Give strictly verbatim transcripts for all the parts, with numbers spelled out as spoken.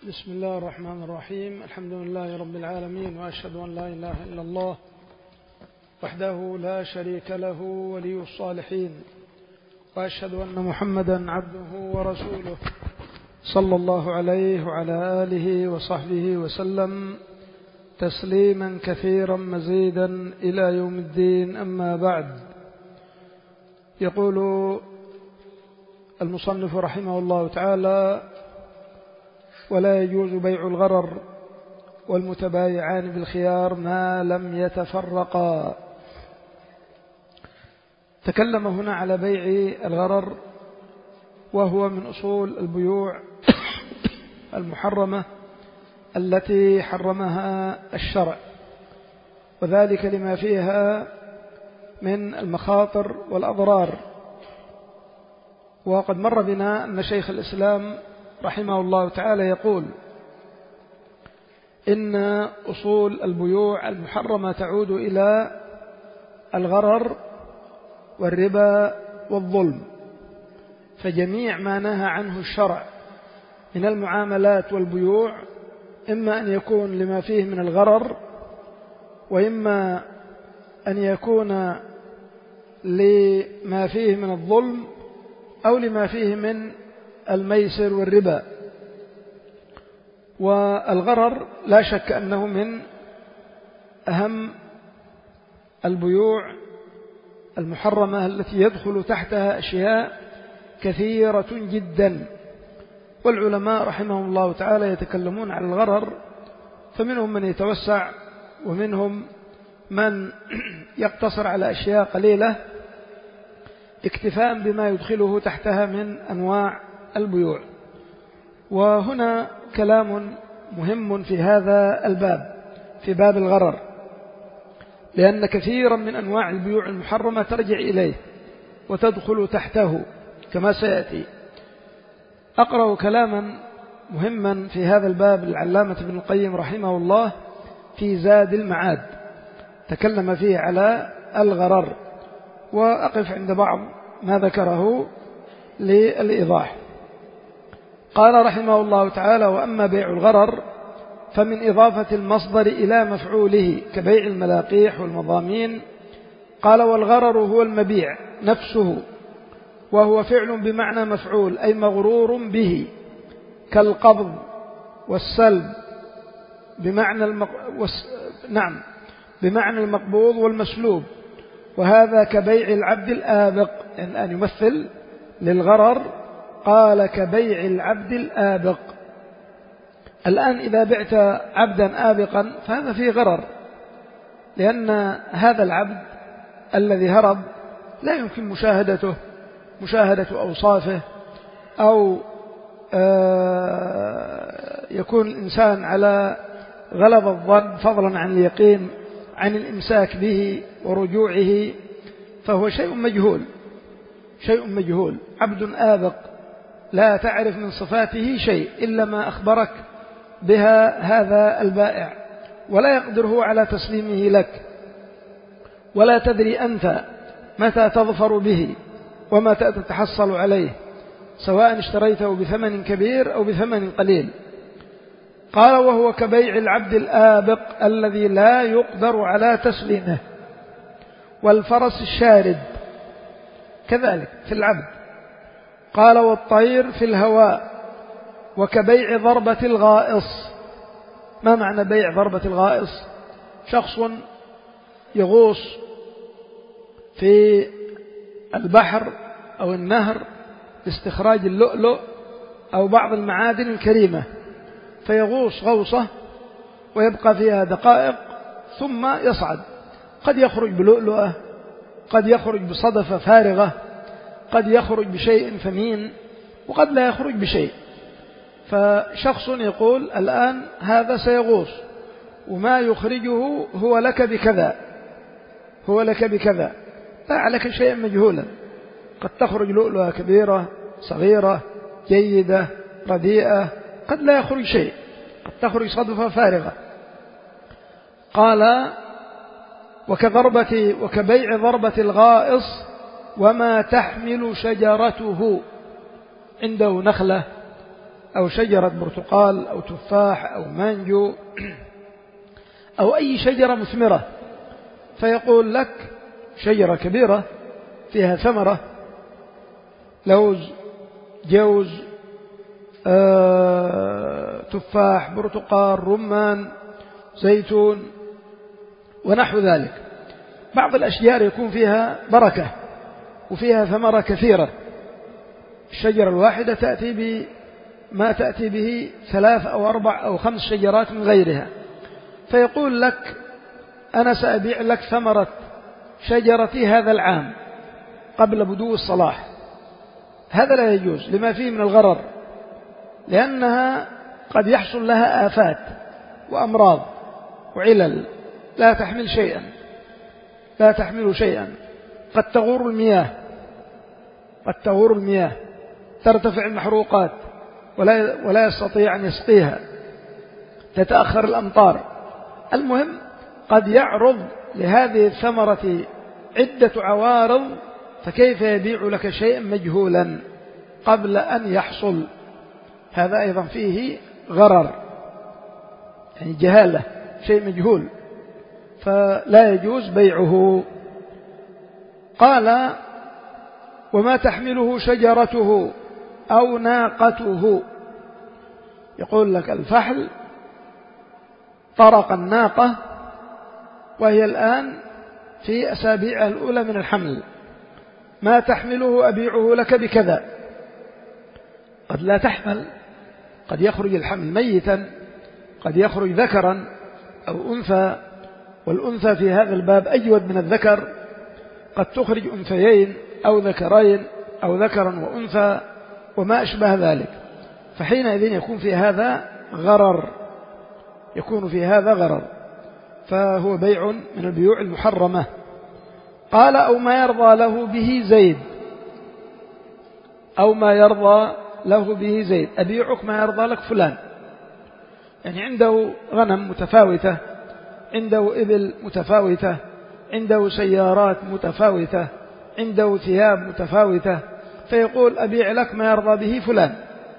بسم الله الرحمن الرحيم. الحمد لله رب العالمين، وأشهد أن لا إله إلا الله وحده لا شريك له ولي الصالحين، وأشهد أن محمدا عبده ورسوله صلى الله عليه وعلى آله وصحبه وسلم تسليما كثيرا مزيدا إلى يوم الدين. أما بعد، يقول المصنف رحمه الله تعالى: ولا يجوز بيع الغرر والمتبايعان بالخيار ما لم يتفرقا. تكلم هنا على بيع الغرر، وهو من أصول البيوع المحرمة التي حرمها الشرع، وذلك لما فيها من المخاطر والأضرار. وقد مر بنا أن شيخ الإسلام رحمه الله تعالى يقول إن أصول البيوع المحرمة تعود إلى الغرر والربا والظلم، فجميع ما نهى عنه الشرع من المعاملات والبيوع إما أن يكون لما فيه من الغرر، وإما أن يكون لما فيه من الظلم، أو لما فيه من الميسر والربا. والغرر لا شك أنه من أهم البيوع المحرمة التي يدخل تحتها أشياء كثيرة جدا، والعلماء رحمهم الله تعالى يتكلمون عن الغرر، فمنهم من يتوسع ومنهم من يقتصر على أشياء قليلة اكتفاء بما يدخله تحتها من أنواع البيوع. وهنا كلام مهم في هذا الباب، في باب الغرر، لأن كثيرا من أنواع البيوع المحرمة ترجع إليه وتدخل تحته كما سيأتي. أقرأ كلاما مهما في هذا الباب للعلامة ابن القيم رحمه الله في زاد المعاد، تكلم فيه على الغرر، وأقف عند بعض ما ذكره للإيضاح. قال رحمه الله تعالى: وأما بيع الغرر فمن إضافة المصدر إلى مفعوله كبيع الملاقيح والمضامين. قال: والغرر هو المبيع نفسه، وهو فعل بمعنى مفعول، أي مغرور به، كالقبض والسلب بمعنى المق... وس... نعم بمعنى المقبوض والمسلوب. وهذا كبيع العبد الآبق، يعني أن يمثل للغرر، قال كبيع العبد الآبق. الآن إذا بعت عبدا آبقا فهذا فيه غرر، لأن هذا العبد الذي هرب لا يمكن مشاهدته، مشاهدة أوصافه، أو يكون الإنسان على غلب الظن فضلا عن اليقين عن الإمساك به ورجوعه، فهو شيء مجهول، شيء مجهول، عبد آبق لا تعرف من صفاته شيء إلا ما أخبرك بها هذا البائع، ولا يقدر هو على تسليمه لك، ولا تدري أنت متى تظفر به ومتى تتحصل عليه، سواء اشتريته بثمن كبير أو بثمن قليل. قال: وهو كبيع العبد الآبق الذي لا يقدر على تسليمه، والفرس الشارد كذلك في العبد. قال: والطير في الهواء، وكبيع ضربة الغائص. ما معنى بيع ضربة الغائص؟ شخص يغوص في البحر أو النهر لاستخراج اللؤلؤ أو بعض المعادن الكريمة، فيغوص غوصة ويبقى فيها دقائق ثم يصعد، قد يخرج بلؤلؤة، قد يخرج بصدفة فارغة، قد يخرج بشيء ثمين، وقد لا يخرج بشيء. فشخص يقول: الآن هذا سيغوص، وما يخرجه هو لك بكذا، هو لك بكذا، باع لك شيئا مجهولا، قد تخرج لؤلؤة كبيرة، صغيرة، جيدة، رديئة، قد لا يخرج شيء، قد تخرج صدفة فارغة. قال: وكضربة وكبيع ضربة الغائص وما تحمل شجرته، عنده نخلة أو شجرة برتقال أو تفاح أو مانجو أو أي شجرة مثمرة، فيقول لك شجرة كبيرة فيها ثمرة، لوز، جوز، آه، تفاح، برتقال، رمان، زيتون ونحو ذلك. بعض الأشجار يكون فيها بركة وفيها ثمرة كثيرة، الشجرة الواحدة تأتي بما تأتي به ثلاث أو أربع أو خمس شجرات من غيرها، فيقول لك أنا سأبيع لك ثمرة شجرتي هذا العام قبل بدو الصلاح. هذا لا يجوز لما فيه من الغرر، لأنها قد يحصل لها آفات وأمراض وعلل لا تحمل شيئا لا تحمل شيئا قد تغور المياه قد تغور المياه ترتفع المحروقات ولا ولا يستطيع أن يسقيها، تتأخر الأمطار. المهم قد يعرض لهذه الثمرة عدة عوارض، فكيف يبيع لك شيئا مجهولا قبل أن يحصل؟ هذا أيضا فيه غرر، يعني جهالة، شيء مجهول، فلا يجوز بيعه. قال وما تحمله شجرته أو ناقته. يقول لك الفحل طرق الناقة وهي الآن في أسابيعها الأولى من الحمل، ما تحمله أبيعه لك بكذا. قد لا تحمل، قد يخرج الحمل ميتا، قد يخرج ذكرا أو أنثى، والأنثى في هذا الباب أجود من الذكر، قد تخرج أنثيين أو ذكرين أو ذكرا وأنثى وما أشبه ذلك، فحينئذ يكون في هذا غرر يكون في هذا غرر فهو بيع من البيوع المحرمة. قال أو ما يرضى له به زيد أو ما يرضى له به زيد، أبيعك ما يرضى لك فلان، يعني عنده غنم متفاوتة، عنده إبل متفاوتة، عنده سيارات متفاوتة، عنده ثياب متفاوتة، فيقول أبيع لك ما يرضى به فلان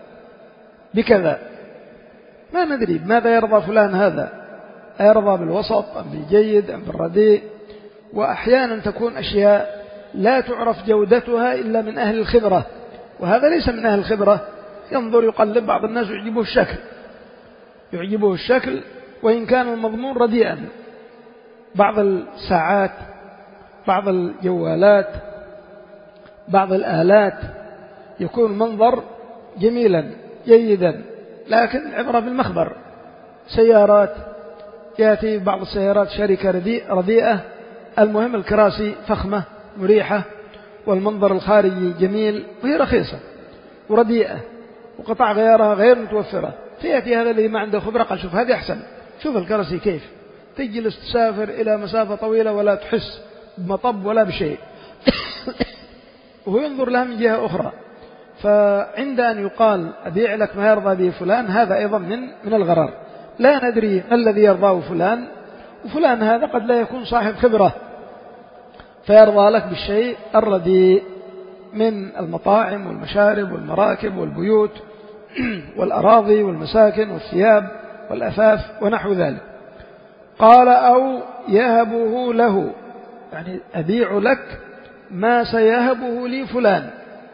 بكذا. ما ندري ماذا يرضى فلان هذا، أيرضى بالوسط أم بالجيد أم بالرديء؟ وأحيانا تكون أشياء لا تعرف جودتها إلا من أهل الخبرة، وهذا ليس من أهل الخبرة، ينظر يقلب، بعض الناس يعجبه الشكل يعجبه الشكل وإن كان المضمون رديئا. بعض الساعات، بعض الجوالات، بعض الآلات يكون المنظر جميلا جيدا، لكن العبرة بالمخبر. سيارات يأتي بعض السيارات شركة رديئة، المهم الكراسي فخمة مريحة والمنظر الخارجي جميل وهي رخيصة ورديئة وقطع غيارها غير متوفرة، فيأتي هذا الذي ما عنده خبرة قال شوف هذه أحسن، شوف الكراسي كيف، تجلس تسافر إلى مسافة طويلة ولا تحس بمطب ولا بشيء وهو ينظر لها من جهة أخرى. فعند أن يقال أبيع لك ما يرضى به فلان، هذا أيضا من من الغرر، لا ندري ما الذي يرضاه فلان، وفلان هذا قد لا يكون صاحب خبرة فيرضى لك بالشيء الرديء من المطاعم والمشارب والمراكب والبيوت والأراضي والمساكن والثياب والأثاث ونحو ذلك. قال أو يهبه له، يعني أبيع لك ما سيهبه لي فلان،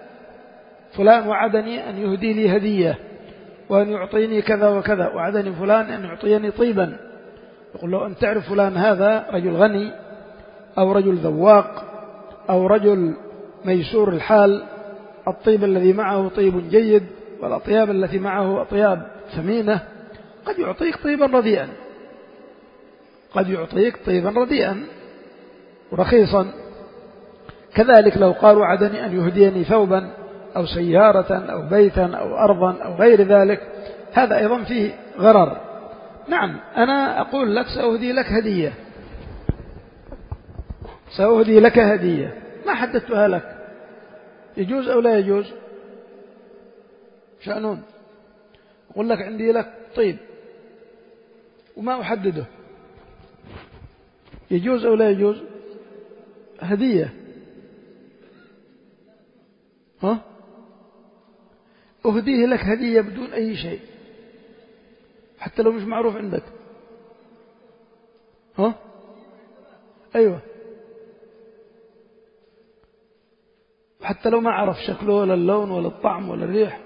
فلان وعدني أن يهدي لي هدية وأن يعطيني كذا وكذا، وعدني فلان أن يعطيني طيبا، يقول له أن تعرف فلان هذا رجل غني أو رجل ذواق أو رجل ميسور الحال، الطيب الذي معه طيب جيد والأطياب التي معه أطياب ثمينة، قد يعطيك طيبا رديئا قد يعطيك طيبا رديئا ورخيصا. كذلك لو قال وعدني أن يهديني ثوبا أو سيارة أو بيتا أو أرضا أو غير ذلك، هذا أيضا فيه غرر. نعم أنا أقول لك سأهدي لك هدية سأهدي لك هدية ما حددتها لك، يجوز أو لا يجوز؟ شأنون أقول لك عندي لك طيب وما أحدده، يجوز أو لا يجوز؟ هدية. ها؟ أهديه لك هدية بدون أي شيء حتى لو مش معروف عندك. ها؟ أيوة، حتى لو ما عرف شكله ولا اللون ولا الطعم ولا الريح.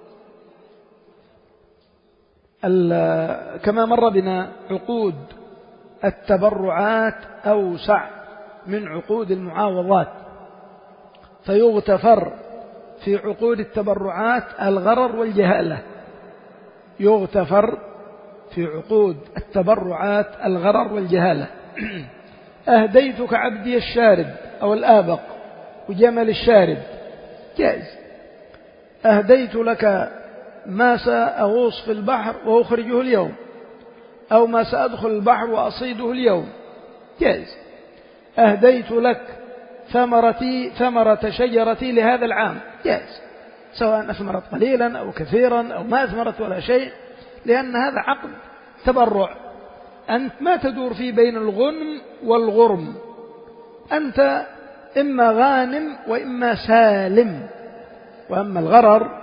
كما مر بنا عقود التبرعات أوسع من عقود المعاوضات، فيغتفر في عقود التبرعات الغرر والجهالة، يغتفر في عقود التبرعات الغرر والجهالة. أهديتك عبدي الشارد أو الآبق وجمل الشارد جائز. أهديت لك ما سأغوص في البحر وأخرجه اليوم، أو ما سأدخل البحر وأصيده اليوم جائز. أهديت لك ثمرتي ثمرة شجرتي لهذا العام جائز، سواء أثمرت قليلا أو كثيرا أو ما أثمرت ولا شيء، لأن هذا عقد تبرع. أنت ما تدور فيه بين الغنم والغرم، أنت إما غانم وإما سالم. وأما الغرر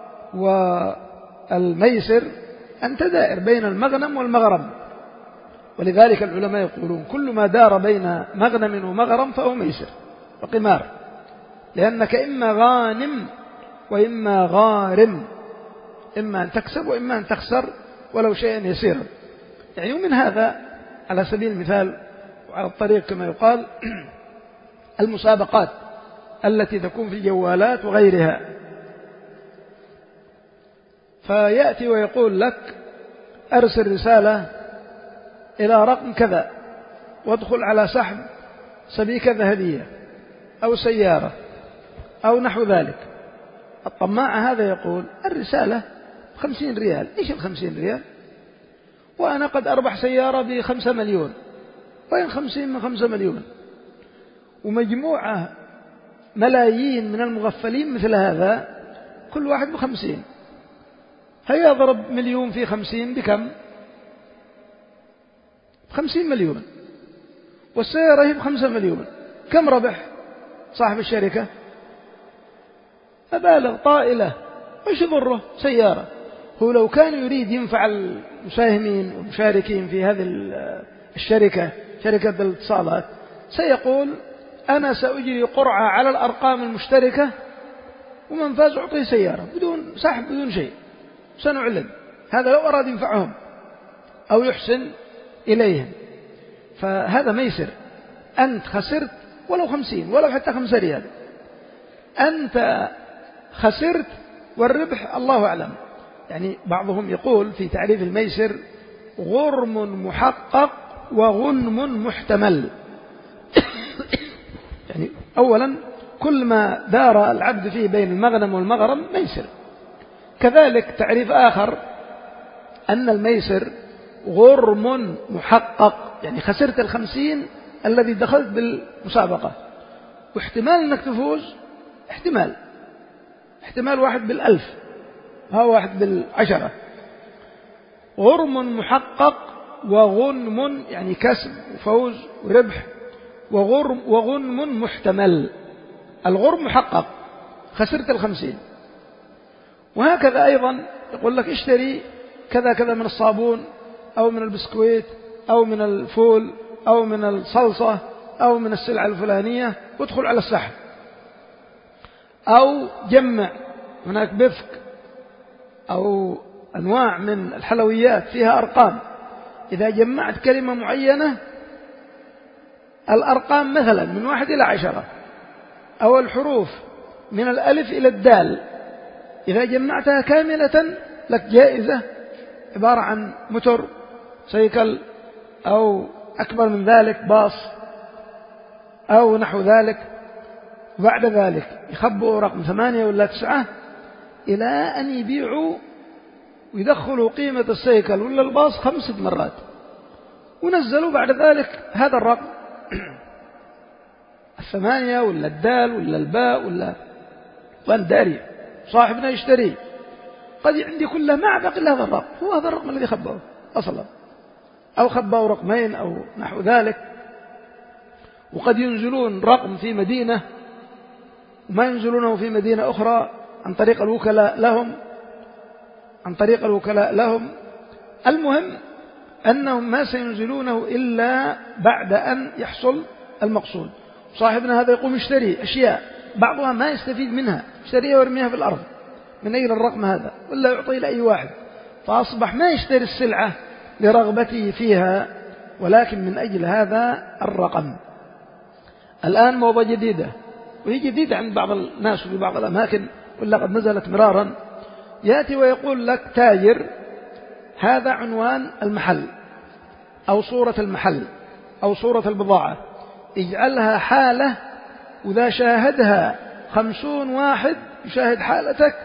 والميسر أنت دائر بين المغنم والمغرم، ولذلك العلماء يقولون كل ما دار بين مغنم ومغرم فهو ميسر وقمار، لأنك إما غانم وإما غارم، إما أن تكسب وإما أن تخسر ولو شيئا يسيرا. يعني ومن هذا على سبيل المثال وعلى الطريق كما يقال المسابقات التي تكون في الجوالات وغيرها، فيأتي ويقول لك أرسل رسالة إلى رقم كذا وادخل على سحب سبيكة ذهبية أو سيارة أو نحو ذلك. الطماع هذا يقول الرسالة خمسين ريال. إيش الخمسين ريال؟ وأنا قد أربح سيارة بخمسة مليون. وين خمسين من خمسة مليون؟ ومجموعة ملايين من المغفلين مثل هذا كل واحد بخمسين، هيا ضرب مليون في خمسين بكم؟ بخمسين مليون، والسيارة هي بخمسة مليون. كم ربح صاحب الشركة؟ أبالغ طائلة. وإيش يضره سيارة؟ هو لو كان يريد ينفع المساهمين والمشاركين في هذه الشركة شركة الاتصالات سيقول أنا سأجري قرعة على الأرقام المشتركة ومن فاز أعطيه سيارة بدون سحب بدون شيء، سنعلن. هذا لو أراد ينفعهم أو يحسن إليهم، فهذا ميسر. أنت خسرت ولو خمسين ولو حتى خمسة ريال، أنت خسرت والربح الله أعلم. يعني بعضهم يقول في تعريف الميسر غرم محقق وغنم محتمل. يعني أولا كل ما دار العبد فيه بين المغنم والمغرم ميسر. كذلك تعريف آخر أن الميسر غرم محقق، يعني خسرت الخمسين الذي دخلت بالمسابقة، واحتمال أنك تفوز احتمال احتمال واحد بالألف، ها واحد بالعشرة. غرم محقق وغنم يعني كسب وفوز وربح، وغرم وغنم محتمل. الغرم محقق خسرت الخمسين. وهكذا أيضا يقول لك اشتري كذا كذا من الصابون أو من البسكويت أو من الفول أو من الصلصة أو من السلعة الفلانية وادخل على السحب، أو جمع هناك بفك أو أنواع من الحلويات فيها أرقام، إذا جمعت كلمة معينة الأرقام مثلا من واحد إلى عشرة أو الحروف من الألف إلى الدال، إذا جمعتها كاملة لك جائزة عبارة عن موتور سيكل أو أكبر من ذلك باص أو نحو ذلك. وبعد ذلك يخبئوا رقم ثمانية ولا تسعة إلى أن يبيعوا ويدخلوا قيمة السيكل ولا الباص خمسة مرات، ونزلوا بعد ذلك هذا الرقم الثمانية ولا الدال ولا الباء ولا وان داري صاحبنا يشتري قد عندي كله ما أعتقد إلا هذا الرقم، هو هذا الرقم الذي خبأه أصلا، أو خبأوا رقمين أو نحو ذلك. وقد ينزلون رقم في مدينة وما ينزلونه في مدينة أخرى، عن طريق الوكلاء لهم عن طريق الوكلاء لهم المهم أنهم ما سينزلونه إلا بعد أن يحصل المقصود. صاحبنا هذا يقوم يشتري أشياء بعضها ما يستفيد منها، يشتريها ويرميها في الأرض من أجل الرقم هذا، ولا يعطي لأي واحد، فأصبح ما يشتري السلعة لرغبته فيها ولكن من أجل هذا الرقم. الآن موضة جديدة، وهي جديدة عند بعض الناس وفي بعض الأماكن ولا قد نزلت مرارا، يأتي ويقول لك تاجر هذا عنوان المحل أو صورة المحل أو صورة البضاعة، اجعلها حالة، وإذا شاهدها خمسون واحد يشاهد حالتك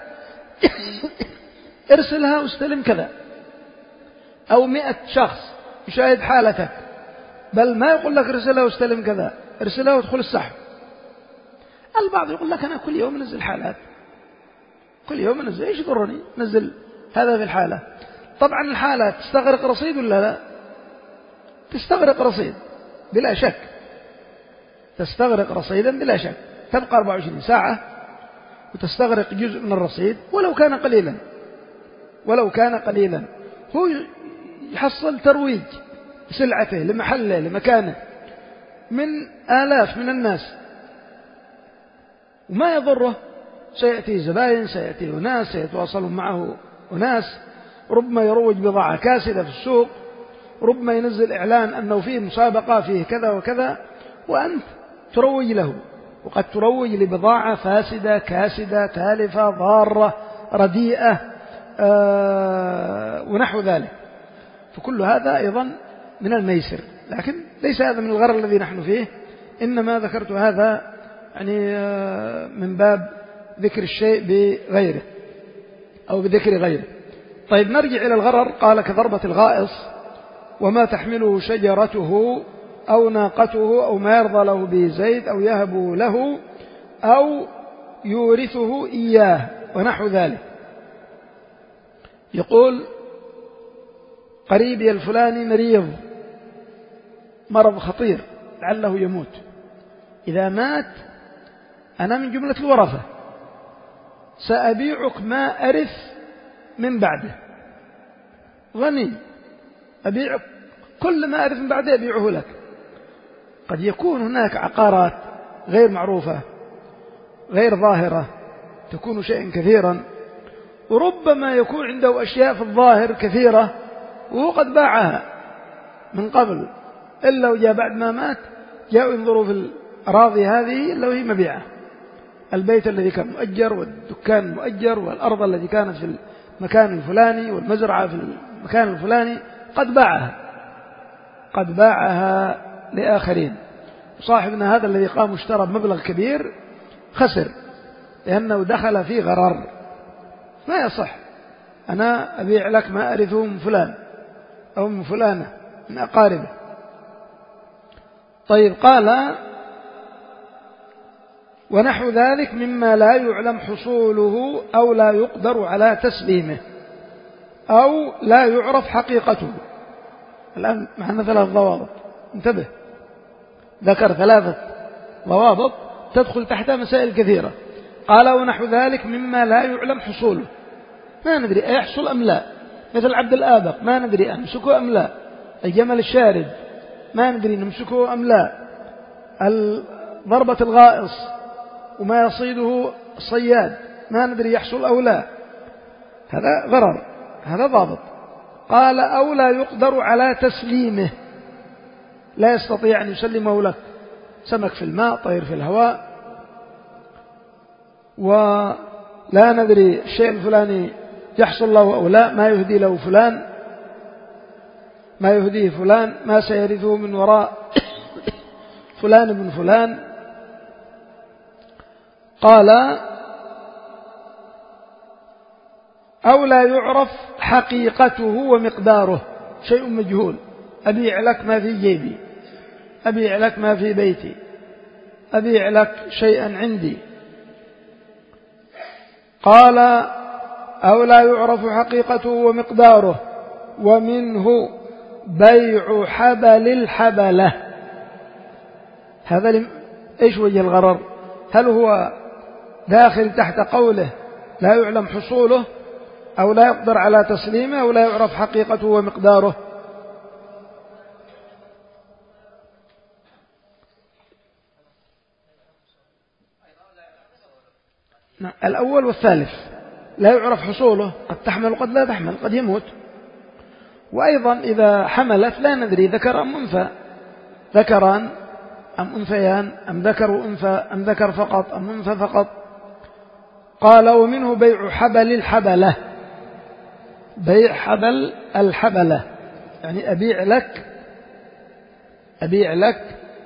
ارسلها واستلم كذا، أو مئة شخص يشاهد حالتك، بل ما يقول لك ارسلها واستلم كذا، ارسلها وادخل السحب. البعض يقول لك أنا كل يوم نزل حالات، كل يوم نزل، إيش يضرني نزل هذا في الحالة. طبعا الحالة تستغرق رصيد ولا لا؟ تستغرق رصيد بلا شك، تستغرق رصيدا بلا شك، تبقى أربعة وعشرين ساعة وتستغرق جزء من الرصيد ولو كان قليلا، ولو كان قليلا هو يحصل ترويج سلعته لمحله لمكانه من آلاف من الناس وما يضره، سيأتي زبائن، سيأتي أناس سيتواصلون معه أناس، ربما يروج بضاعة كاسدة في السوق، ربما ينزل إعلان أنه فيه مسابقة فيه كذا وكذا، وأنت تروج له، وقد تروج لبضاعة فاسدة كاسدة تالفة ضارة رديئة آه ونحو ذلك. فكل هذا أيضا من الميسر، لكن ليس هذا من الغرر الذي نحن فيه، إنما ذكرت هذا يعني آه من باب ذكر الشيء بغيره أو بذكر غيره. طيب نرجع إلى الغرر. قال كضربة الغائص وما تحمله شجرته أو ناقته أو ما يرضى له به زيد أو يهب له أو يورثه إياه ونحو ذلك. يقول قريبي الفلاني مريض مرض خطير لعله يموت، إذا مات أنا من جملة الورثة سأبيعك ما أرث من بعده، غني أبيعك كل ما أرث من بعده أبيعه لك. قد يكون هناك عقارات غير معروفة غير ظاهرة تكون شيئا كثيرا، وربما يكون عنده أشياء في الظاهر كثيرة وهو قد باعها من قبل، إلا وجاء بعد ما مات جاءوا ينظروا في الأراضي هذه إلا وهي مبيعة، البيت الذي كان مؤجر والدكان مؤجر والأرض التي كانت في المكان الفلاني والمزرعة في المكان الفلاني قد باعها قد باعها لآخرين. صاحبنا هذا الذي قام اشترى بمبلغ كبير خسر لأنه دخل في غرر، ما يصح أنا أبيع لك ما أرثه من فلان أو من فلانة من أقاربه. طيب قال ونحو ذلك مما لا يعلم حصوله أو لا يقدر على تسليمه أو لا يعرف حقيقته. الآن معنا ثلاث ضوابط، انتبه، ذكر ثلاثة ضوابط تدخل تحتها مسائل كثيرة. قال ونحو ذلك مما لا يعلم حصوله، ما ندري أيحصل أم لا، مثل عبد الآبق ما ندري أمسكه أم لا، الجمل الشارد ما ندري نمسكه أم لا، ضربة الغائص وما يصيده الصياد ما ندري يحصل أو لا، هذا غرر، هذا ضابط. قال أو لا يقدر على تسليمه، لا يستطيع أن يسلمه لك، سمك في الماء طير في الهواء ولا ندري الشيء الفلاني يحصل له أو لا، ما يهدي له فلان ما يهديه فلان، ما سيرثه من وراء فلان من فلان. قال أو لا يعرف حقيقته ومقداره، شيء مجهول، أبيع لك ما في جيبي، أبيع لك ما في بيتي، أبيع لك شيئا عندي. قال أو لا يعرف حقيقته ومقداره، ومنه بيع حبل الحبلة. هذا إيش وجه الغرر؟ هل هو داخل تحت قوله لا يعلم حصوله أو لا يقدر على تسليمه أو لا يعرف حقيقته ومقداره. الأول والثالث لا يعرف حصوله، قد تحمل وقد لا تحمل، قد يموت. وأيضا إذا حملت لا ندري ذكر أم أنثى، ذكران أم أنثيان أم ذكر وأنثى أم ذكر فقط أم أنثى فقط. قال ومنه بيع حبل الحبلة، بيع حبل الحبلة يعني أبيع لك أبيع لك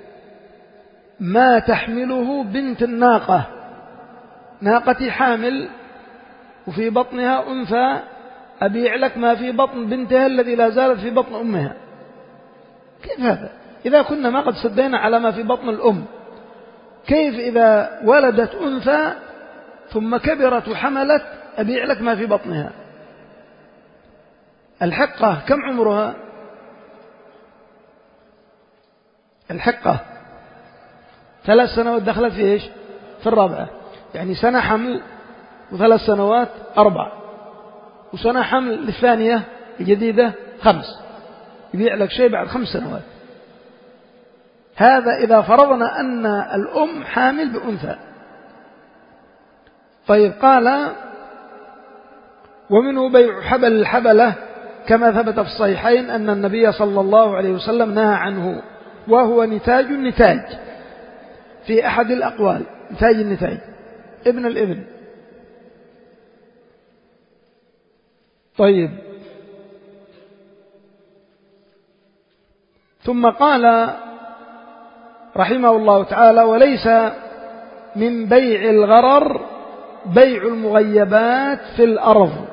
ما تحمله بنت الناقة، ناقتي حامل وفي بطنها أنثى، أبيع لك ما في بطن بنتها الذي لا زالت في بطن أمها. كيف هذا؟ إذا كنا ما قد سدينا على ما في بطن الأم، كيف إذا ولدت أنثى ثم كبرت وحملت أبيع لك ما في بطنها؟ الحقة كم عمرها؟ الحقة ثلاث سنوات دخلت في إيش؟ في الرابعة، يعني سنة حمل وثلاث سنوات أربع، وسنة حمل الثانية الجديدة خمس، يبيع لك شيء بعد خمس سنوات. هذا إذا فرضنا أن الأم حامل بأنثى. طيب قال ومنه بيع حبل الحبلة كما ثبت في الصحيحين أن النبي صلى الله عليه وسلم نهى عنه، وهو نتاج النتاج في أحد الأقوال، نتاج النتاج ابن الابن. طيب ثم قال رحمه الله تعالى وليس من بيع الغرر بيع المغيبات في الأرض.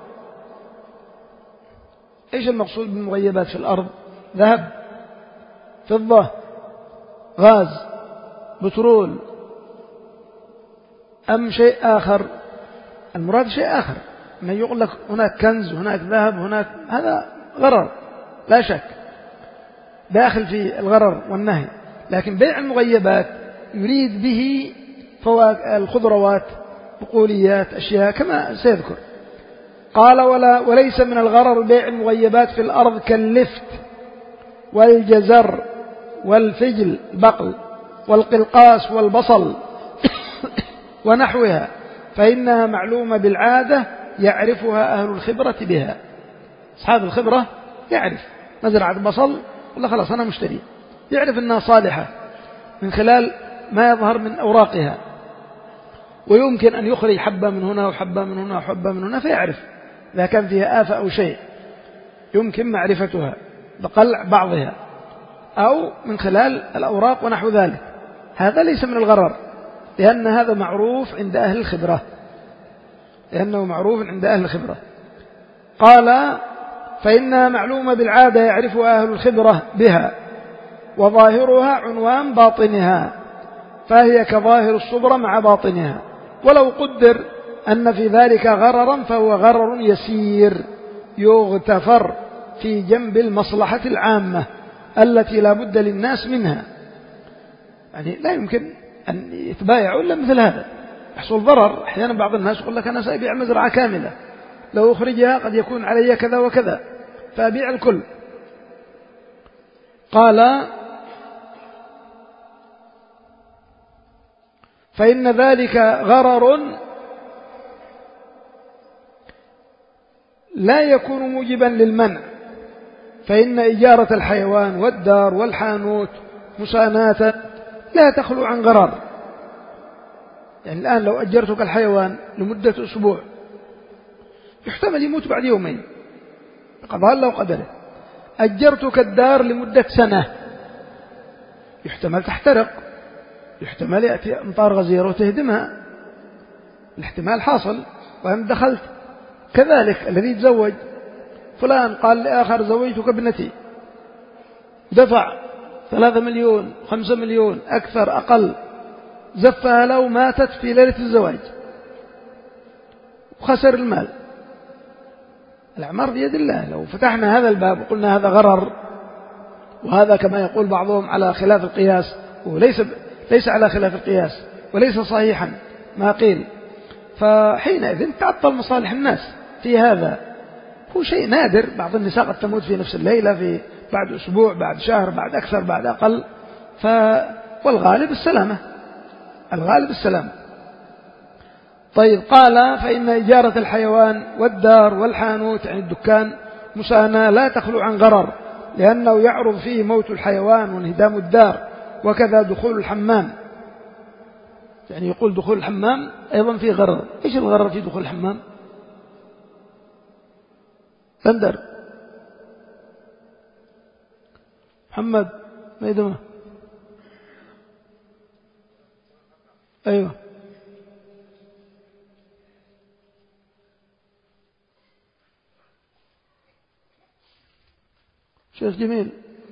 إيش المقصود بالمغيبات في الأرض؟ ذهب، فضة، غاز، بترول، أم شيء آخر؟ المراد شيء آخر، ما يقول لك هناك كنز هناك ذهب هناك، هذا غرر لا شك داخل في الغرر والنهي. لكن بيع المغيبات يريد به فواكه الخضروات، بقوليات، أشياء كما سيذكر. قال ولا وليس من الغرر بيع المغيبات في الأرض كاللفت والجزر والفجل البقل والقلقاس والبصل ونحوها، فإنها معلومة بالعادة يعرفها أهل الخبرة بها. أصحاب الخبرة يعرف مزرعة بصل ولا خلاص أنا مشتري، يعرف أنها صالحة من خلال ما يظهر من أوراقها، ويمكن أن يخرج حبة من هنا وحبة من هنا وحبة من هنا، فيعرف إذا كان فيها آفة أو شيء يمكن معرفتها بقلع بعضها أو من خلال الأوراق ونحو ذلك. هذا ليس من الغرر، لأن هذا معروف عند أهل الخبرة، لأنه معروف عند أهل الخبرة. قال فإنها معلومة بالعادة يعرفها أهل الخبرة بها، وظاهرها عنوان باطنها، فهي كظاهر الصبرة مع باطنها. ولو قدر أن في ذلك غررا فهو غرر يسير يغتفر في جنب المصلحة العامة التي لا بد للناس منها. يعني لا يمكن أن يتبايعوا إلا مثل هذا، يحصل ضرر. أحيانا بعض الناس يقول لك أنا سأبيع مزرعة كاملة، لو أخرجها قد يكون علي كذا وكذا، فأبيع الكل. قال فإن ذلك غرر لا يكون موجبا للمنع، فإن إجارة الحيوان والدار والحانوت مساناة لا تخلو عن غرر. يعني الآن لو أجرتك الحيوان لمدة أسبوع يحتمل يموت بعد يومين قضاء الله وقدره. أجرتك الدار لمدة سنة يحتمل تحترق، يحتمل يأتي أمطار غزيرة وتهدمها، الاحتمال حاصل. وهم دخلت كذلك الذي يتزوج، فلان قال لآخر زوجتك ابنتي، دفع ثلاثة مليون خمسة مليون أكثر أقل، زفها لو ماتت في ليلة الزواج وخسر المال. الأعمار بيد الله. لو فتحنا هذا الباب وقلنا هذا غرر، وهذا كما يقول بعضهم على خلاف القياس، وليس ليس على خلاف القياس وليس صحيحا ما قيل، فحينئذ تعطل مصالح الناس في هذا. هو شيء نادر، بعض النساء قد تموت في نفس الليلة، في بعد أسبوع، بعد شهر، بعد أكثر، بعد أقل، ف والغالب السلامة، الغالب السلامة. طيب قال فإن إجارة الحيوان والدار والحانوت يعني الدكان مساناة لا تخلو عن غرر، لأنه يعرض فيه موت الحيوان وانهدام الدار، وكذا دخول الحمام. يعني يقول دخول الحمام أيضا فيه غرر. إيش الغرر في دخول الحمام؟ بندر محمد ما يدمه. أيوه شيخ جميل،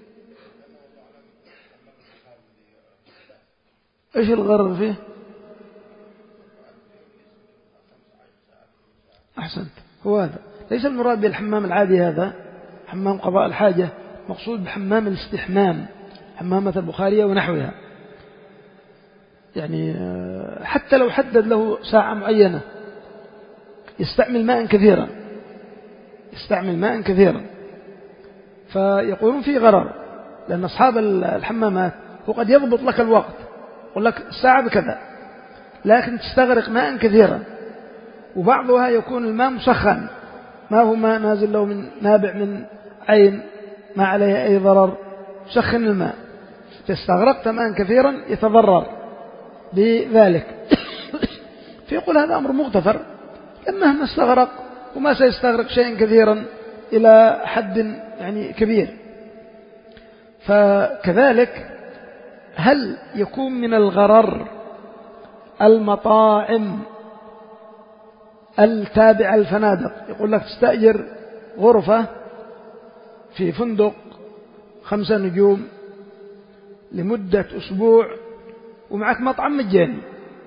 إيش الغرر فيه؟ أحسنت، هو هذا. ليس المراد بالحمام العادي هذا حمام قضاء الحاجة، مقصود بحمام الاستحمام، حمامة البخارية ونحوها. يعني حتى لو حدد له ساعة معينة يستعمل ماء كثيرا، يستعمل ماء كثيرا، فيقولون فيه غرر. لأن أصحاب الحمامات هو قد يضبط لك الوقت، يقول لك الساعة بكذا، لكن تستغرق ماء كثيرا، وبعضها يكون الماء مسخن، ما هو ماء نازل له من نابع من عين ما عليه أي ضرر، سخن الماء، فاستغرقت ماء كثيرا يتضرر بذلك. فيقول هذا أمر مغتفر، مهما استغرق وما سيستغرق شيء كثيرا إلى حد يعني كبير. فكذلك هل يكون من الغرر المطاعم التابعة الفنادق؟ يقول لك تستأجر غرفة في فندق خمسة نجوم لمدة أسبوع ومعك مطعم مجاني،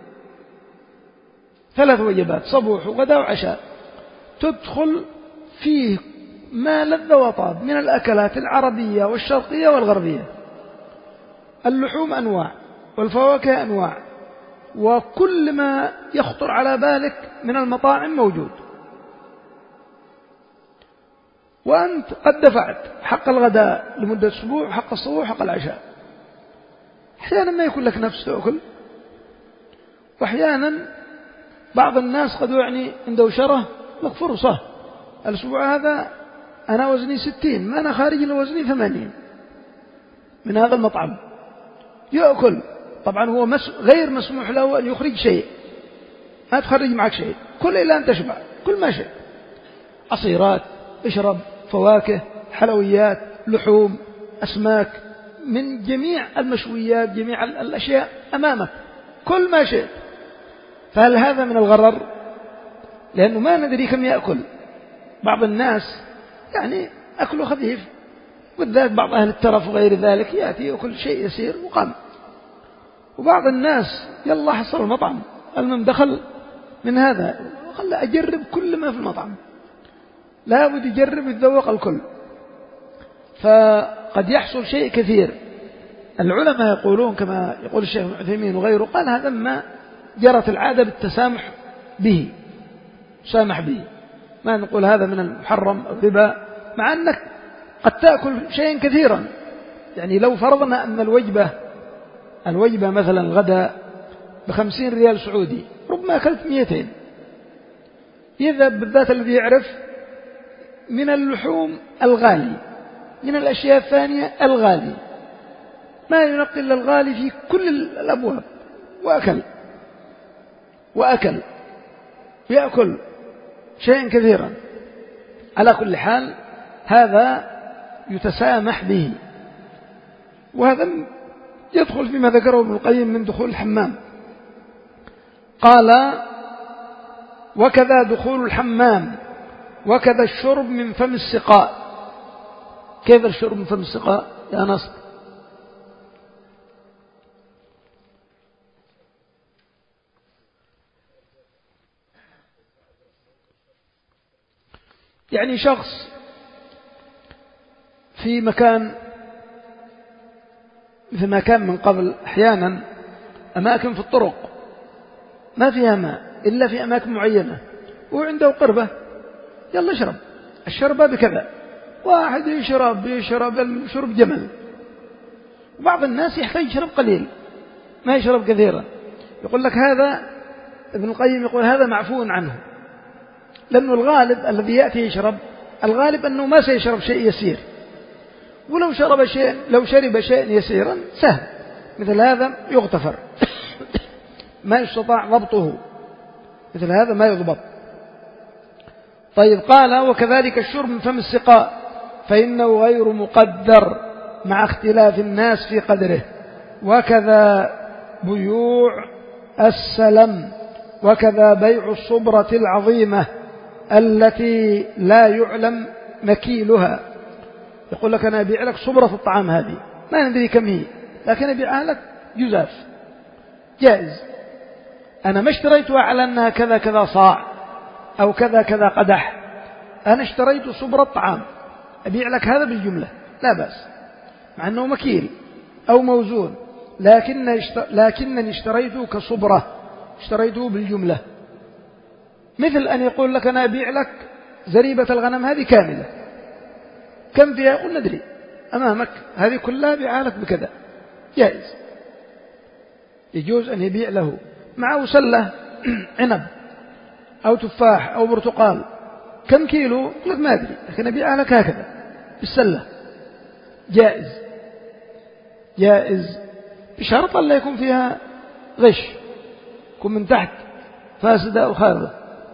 ثلاث وجبات صبوح وغداء وعشاء، تدخل فيه ما لذ وطاب من الأكلات العربية والشرقية والغربية، اللحوم أنواع والفواكه أنواع، وكل ما يخطر على بالك من المطاعم موجود، وأنت قد دفعت حق الغداء لمدة أسبوع، حق الصبوح، حق العشاء. أحيانا ما يكون لك نفس تأكل، وأحيانا بعض الناس قد يعني عنده شره لك فرصة، الأسبوع هذا أنا وزني ستين، ما أنا خارج لوزني ثمانين من هذا المطعم، يأكل. طبعا هو مس... غير مسموح له أن يخرج شيء، ما تخرج معك شيء، كل إلا أن تشبع، كل ما شئت، عصيرات، اشرب، فواكه، حلويات، لحوم، أسماك، من جميع المشويات، جميع الأشياء أمامك، كل ما شئت. فهل هذا من الغرر؟ لأنه ما ندري كم يأكل. بعض الناس يعني أكله خفيف، بالذات بعض أهل الترف وغير ذلك يأتي يأكل شيء يسير وقام. وبعض الناس يلا حصل المطعم، المهم دخل من هذا، خل أجرب كل ما في المطعم، لا بد يجرب يتذوق الكل، فقد يحصل شيء كثير. العلماء يقولون كما يقول الشيخ ابن عثيمين وغيره، قال هذا ما جرت العادة بالتسامح به، سامح به، ما نقول هذا من المحرم أو ربا، مع أنك قد تأكل شيئا كثيرا. يعني لو فرضنا أن الوجبة الوجبة مثلا الغداء بخمسين ريال سعودي، ربما أكلت مئتين. إذا بالذات الذي يعرف من اللحوم الغالي، من الأشياء الثانية الغالي، ما ينقل إلا الغالي في كل الأبواب، وأكل وأكل يأكل شيئا كثيرا. على كل حال هذا يتسامح به، وهذا يدخل فيما ذكره ابن القيم من دخول الحمام. قال وكذا دخول الحمام، وكذا الشرب من فم السقاء. كيف الشرب من فم السقاء يا نصر؟ يعني شخص في مكان مثل ما كان من قبل، أحيانا أماكن في الطرق ما فيها ماء، إلا في أماكن معينة وعنده قربة، يلا اشرب، الشربة بكذا. واحد يشرب يشرب شرب جمل، وبعض الناس يحتاج يشرب قليل ما يشرب كثيرا. يقول لك هذا ابن القيم يقول هذا معفو عنه، لأنه الغالب الذي يأتي يشرب الغالب أنه ما سيشرب شيء يسير، ولو شرب شيء لو شرب شيء يسيرا سهل، مثل هذا يغتفر ما يستطاع ضبطه، مثل هذا ما يضبط. طيب قال وكذلك الشرب من فم السقاء فإنه غير مقدر مع اختلاف الناس في قدره، وكذا بيوع السلم، وكذا بيع الصبرة العظيمة التي لا يعلم مكيلها. يقول لك أنا أبيع لك صبرة الطعام هذه ما ندري كم هي، لكن أبيعها لك جزاف جائز، أنا ما اشتريتها على أنها كذا كذا صاع أو كذا كذا قدح، أنا اشتريت صبرة طعام أبيع لك هذا بالجملة لا بأس، مع أنه مكيل أو موزون، لكن لكنني اشتريته كصبرة، اشتريته بالجملة. مثل أن يقول لك أنا أبيع لك زريبة الغنم هذه كاملة، كم فيها؟ يقول ندري أمامك هذه كلها أبيعها لك بكذا، جائز، يجوز أن يبيع له معه سلة عنب أو تفاح أو برتقال، كم كيلو؟ يقول لك ما أدري، لكن أبيعها لك هكذا بالسلة، جائز جائز بشرط أن لا يكون فيها غش، يكون من تحت فاسدة أو خاربة.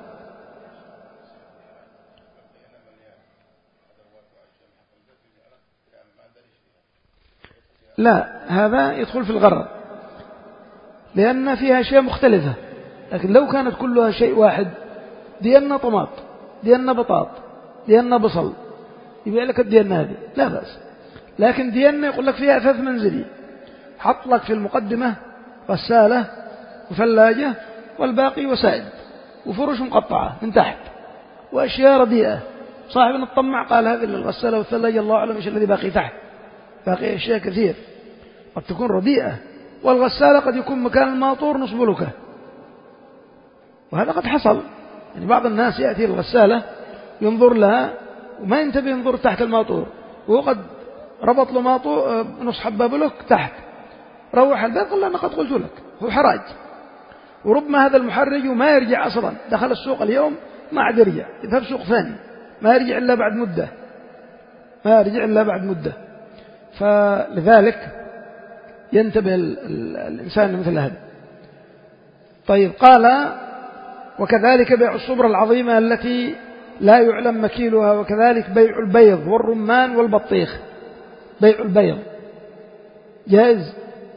لا، هذا يدخل في الغرر لأن فيها شيء مختلفة، لكن لو كانت كلها شيء واحد، دينا طماط دينا بطاط دينا بصل، يبيع لك الدينا هذه لا بأس، لكن دينا يقول لك فيها أثاث منزلي، حط لك في المقدمة غسالة وثلاجة والباقي وسائد وفرش مقطعة من تحت وأشياء رديئة. صاحبنا الطمع قال هذه الغسالة والثلاجة الله أعلم إيش الذي باقي تحت، باقي أشياء كثير قد تكون رديئة، والغسالة قد يكون مكان الماطور نصب لكه، وهذا قد حصل. يعني بعض الناس يأتي الغسالة ينظر لها وما ينتبه ينظر تحت الماطور، وهو قد ربط له ماطور نص حبة بلوك تحت، روح البيت قال أنا قد قلت لك، هو حراج، وربما هذا المحرج وما يرجع أصلا، دخل السوق اليوم ما عاد يرجع، يذهب سوق ثاني ما يرجع إلا بعد مدة، ما يرجع إلا بعد مدة. فلذلك ينتبه الإنسان مثل هذا. طيب قال وكذلك بيع الصبرة العظيمة التي لا يعلم مكيلها، وكذلك بيع البيض والرمان والبطيخ. بيع البيض جائز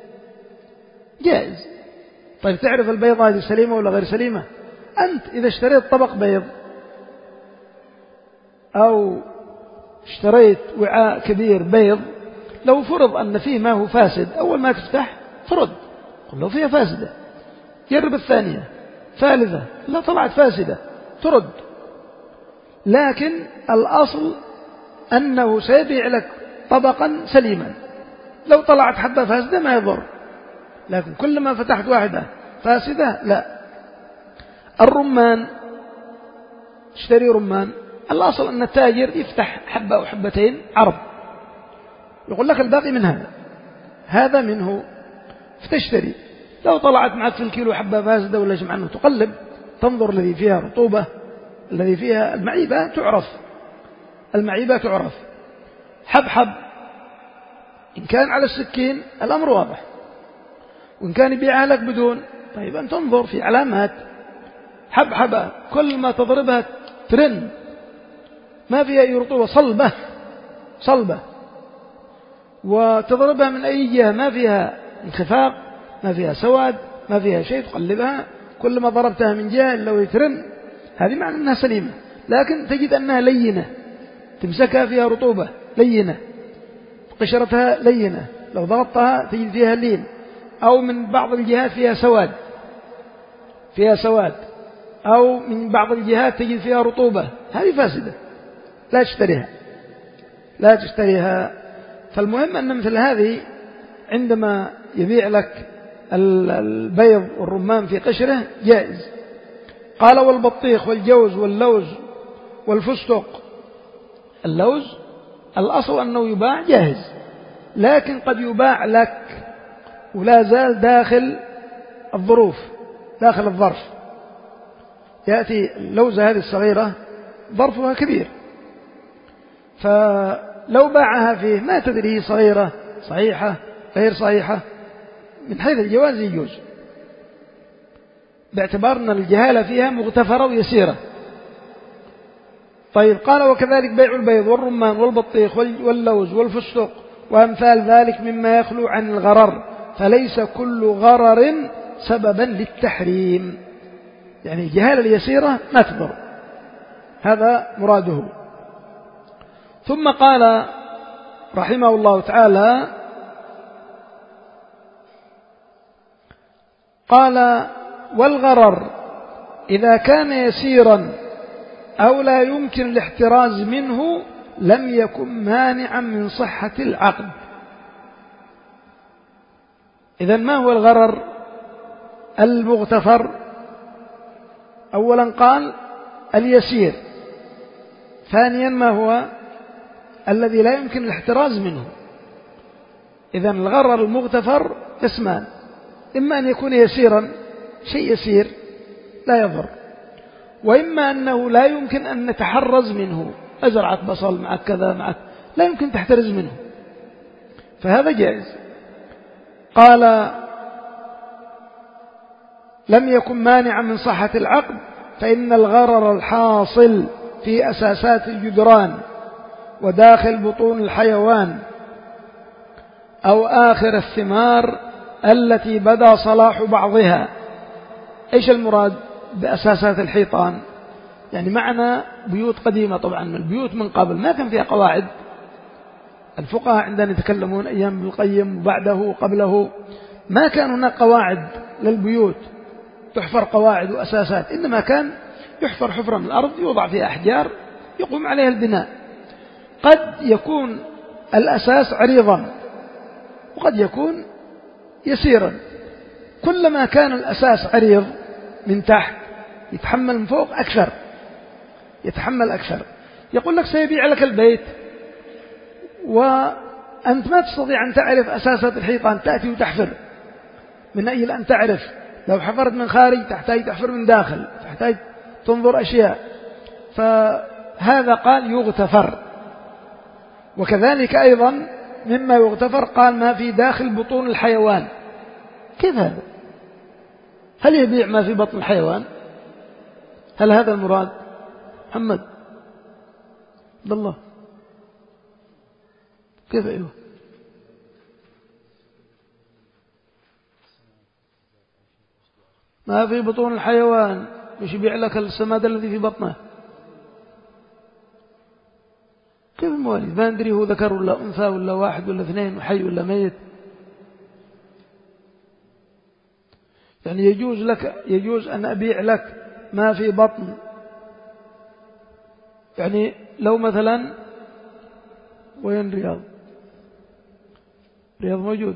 جائز. طيب تعرف البيض هذه سليمة ولا غير سليمة؟ أنت إذا اشتريت طبق بيض أو اشتريت وعاء كبير بيض، لو فرض أن فيه ما هو فاسد، أول ما تفتح فرد، قل لو فيها فاسدة جرب الثانية ثالثة، لا طلعت فاسدة ترد، لكن الأصل أنه سيبيع لك طبقا سليما، لو طلعت حبة فاسدة ما يضر، لكن كلما فتحت واحدة فاسدة لا. الرمان اشتري رمان، الأصل أن التاجر يفتح حبة أو حبتين عرض، يقول لك الباقي من هذا هذا منه فتشتري، لو طلعت معك في الكيلو حبة فاسدة ولا شيء عنه تقلب تنظر الذي فيها رطوبة، الذي فيها المعيبة تعرف، المعيبة تعرف. حبحب إن كان على السكين الأمر واضح، وإن كان يبيعها لك بدون، طيب أن تنظر في علامات. حبحبة كل ما تضربها ترن، ما فيها أي رطوبة، صلبة صلبة، وتضربها من أي جهة ما فيها انخفاق ما فيها سواد ما فيها شيء، تقلبها كل ما ضربتها من جهة لو يترن، هذه معنى أنها سليمة. لكن تجد أنها لينة، تمسكها فيها رطوبة لينة، قشرتها لينة، لو ضغطتها تجد فيها لين، أو من بعض الجهات فيها سواد فيها سواد أو من بعض الجهات تجد فيها رطوبة، هذه فاسدة لا تشتريها لا تشتريها. فالمهم أن مثل هذه عندما يبيع لك البيض والرمان في قشره جائز، قال والبطيخ والجوز واللوز والفستق. اللوز الأصل أنه يباع جاهز، لكن قد يباع لك ولا زال داخل الظروف، داخل الظرف. يأتي اللوزة هذه الصغيرة ظرفها كبير، فلو باعها فيه ما تدري صغيرة صحيحة غير صحيحة، من حيث الجواز يجوز، باعتبار أن الجهالة فيها مغتفرة ويسيرة. طيب قال وكذلك بيع البيض والرمان والبطيخ واللوز والفستق وأمثال ذلك مما يخلو عن الغرر، فليس كل غرر سببا للتحريم. يعني الجهالة اليسيرة ما تضر، هذا مراده. ثم قال رحمه الله تعالى قال والغرر إذا كان يسيرا أو لا يمكن الاحتراز منه لم يكن مانعا من صحة العقد. إذن ما هو الغرر المغتفر؟ أولا قال اليسير، ثانيا ما هو الذي لا يمكن الاحتراز منه. إذن الغرر المغتفر قسمان، إما أن يكون يسيرا شيء يسير لا يضر، وإما أنه لا يمكن أن نتحرز منه، أزرعة بصل معك كذا معك لا يمكن تحترز منه، فهذا جائز. قال لم يكن مانعا من صحة العقد، فإن الغرر الحاصل في أساسات الجدران وداخل بطون الحيوان أو آخر الثمار التي بدا صلاح بعضها. إيش المراد بأساسات الحيطان؟ يعني معنى بيوت قديمة، طبعا البيوت من قبل ما كان فيها قواعد. الفقهاء عندنا يتكلمون أيام ابن القيم وبعده وقبله ما كان هناك قواعد للبيوت تحفر قواعد وأساسات، إنما كان يحفر حفرة من الأرض يوضع فيها أحجار يقوم عليها البناء. قد يكون الأساس عريضا وقد يكون يسيرا، كلما كان الأساس عريض من تحت يتحمل من فوق أكثر، يتحمل أكثر. يقول لك سيبيع لك البيت وأنت ما تستطيع أن تعرف أساسات الحيطان، تأتي وتحفر من أجل أن تعرف. لو حفرت من خارج تحتاج تحفر من داخل، تحتاج تنظر أشياء، فهذا قال يغتفر. وكذلك أيضا مما يغتفر قال ما في داخل بطون الحيوان. كيف هذا؟ هل يبيع ما في بطن الحيوان؟ هل هذا المراد؟ محمد عبد الله كيف؟ أيوه ما في بطون الحيوان، مش يبيع لك السماد الذي في بطنه. كيف المواليد؟ ما ندري هو ذكر ولا أنثى ولا واحد ولا اثنين وحي ولا ميت. يعني يجوز لك، يجوز أن أبيع لك ما في بطن. يعني لو مثلا وين رياض؟ رياض موجود.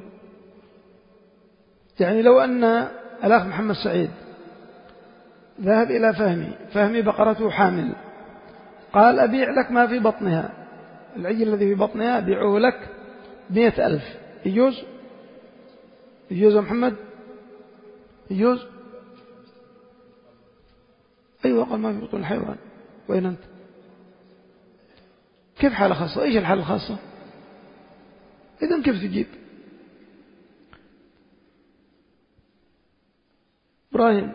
يعني لو أن الأخ محمد سعيد ذهب إلى فهمي، فهمي بقرته حامل، قال أبيع لك ما في بطنها، العجل الذي في بطنها أبيعه لك مئة ألف، يجوز؟ يجوز يا محمد؟ يجوز؟ أيوة قال ما في بطن الحيوان. وين أنت؟ كيف حالة خاصة؟ إيش الحالة الخاصة؟ إذن كيف تجيب؟ إبراهيم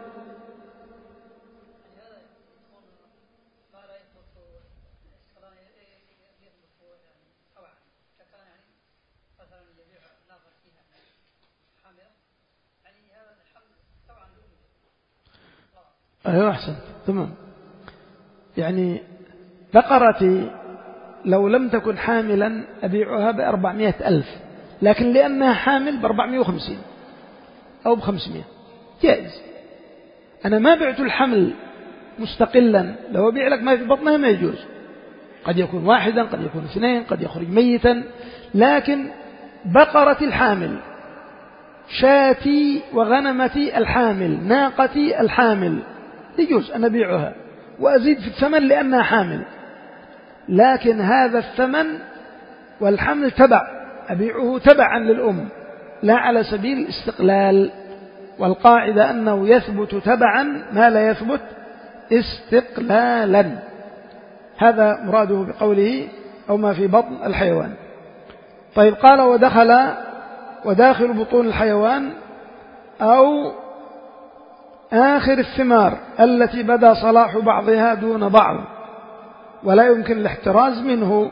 أيوة أحسن تمام. يعني بقرتي لو لم تكن حاملا أبيعها بأربعمائة ألف، لكن لأنها حامل بأربعمائة وخمسين أو بخمسمائة جائز. أنا ما بعت الحمل مستقلا، لو أبيع لك ما في بطنها ما يجوز. قد يكون واحدا، قد يكون اثنين، قد يخرج ميتا، لكن بقرة الحامل، شاتي وغنمتي الحامل، ناقتي الحامل، يجوز أن أبيعها وأزيد في الثمن لأنها حامل، لكن هذا الثمن والحمل تبع، أبيعه تبعا للأم لا على سبيل الاستقلال. والقاعدة أنه يثبت تبعا ما لا يثبت استقلالا. هذا مراده بقوله أو ما في بطن الحيوان. طيب قال ودخل وداخل بطون الحيوان أو آخر الثمار التي بدا صلاح بعضها دون بعض ولا يمكن الاحتراز منه.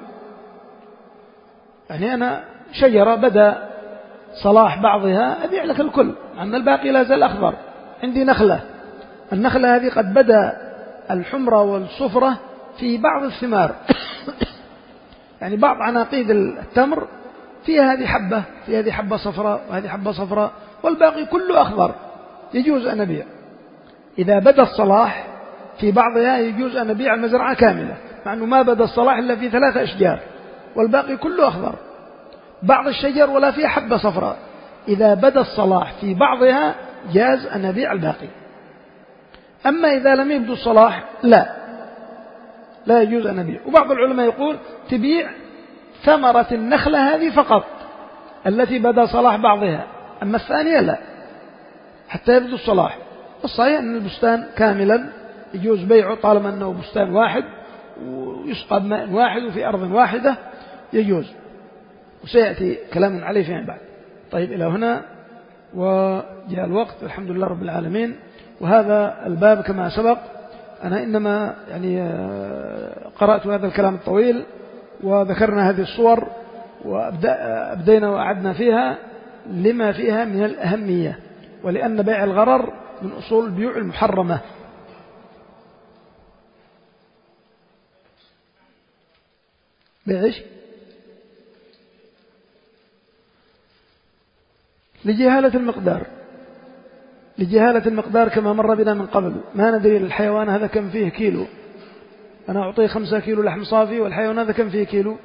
يعني أنا شجرة بدا صلاح بعضها أبيع لك الكل، عن الباقي لا زال أخضر. عندي نخلة، النخلة هذه قد بدا الحمرة والصفرة في بعض الثمار يعني بعض عناقيد التمر فيها هذه حبة، فيها هذه حبة صفراء وهذه حبة صفراء والباقي كله أخضر، يجوز أن أبيع. إذا بدا الصلاح في بعضها يجوز أن أبيع المزرعة كاملة، مع أنه ما بدا الصلاح إلا في ثلاثة أشجار والباقي كله أخضر. بعض الشجر ولا فيها حبة صفراء، إذا بدا الصلاح في بعضها جاز أن أبيع الباقي. أما إذا لم يبدو الصلاح لا لا يجوز أن أبيع. وبعض العلماء يقول تبيع ثمرة النخلة هذه فقط التي بدا صلاح بعضها، أما الثانية لا حتى يبدو الصلاح. الصحيح أن البستان كاملا يجوز بيعه طالما أنه بستان واحد ويسقى بماء واحد وفي أرض واحدة يجوز، وسيأتي كلام عليه فيما بعد. طيب إلى هنا وجاء الوقت، الحمد لله رب العالمين. وهذا الباب كما سبق أنا إنما يعني قرأت هذا الكلام الطويل وذكرنا هذه الصور وأبدينا وأعدنا فيها لما فيها من الأهمية، ولأن بيع الغرر من أصول البيوع المحرمة. بيعش لجهالة المقدار، لجهالة المقدار كما مر بنا من قبل. ما ندري الحيوان هذا كم فيه كيلو، أنا أعطيه خمسة كيلو لحم صافي والحيوان هذا كم فيه كيلو.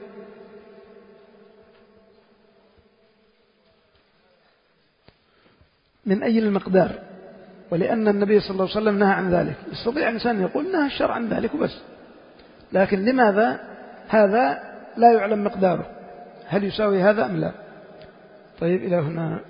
من أي المقدار، ولأن النبي صلى الله عليه وسلم نهى عن ذلك. يستطيع إنسان يقول نهى الشرع عن ذلك وبس، لكن لماذا هذا لا يعلم مقداره، هل يساوي هذا أم لا. طيب إلى هنا